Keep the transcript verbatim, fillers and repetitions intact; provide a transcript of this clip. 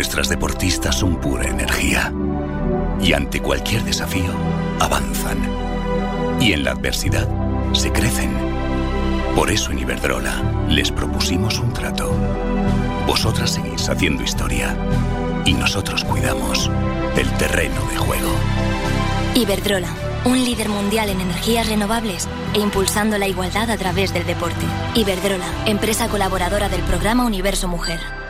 Nuestras deportistas son pura energía. Y ante cualquier desafío, avanzan. Y en la adversidad, se crecen. Por eso en Iberdrola les propusimos un trato. Vosotras seguís haciendo historia. Y nosotros cuidamos del terreno de juego. Iberdrola, un líder mundial en energías renovables e impulsando la igualdad a través del deporte. Iberdrola, empresa colaboradora del programa Universo Mujer.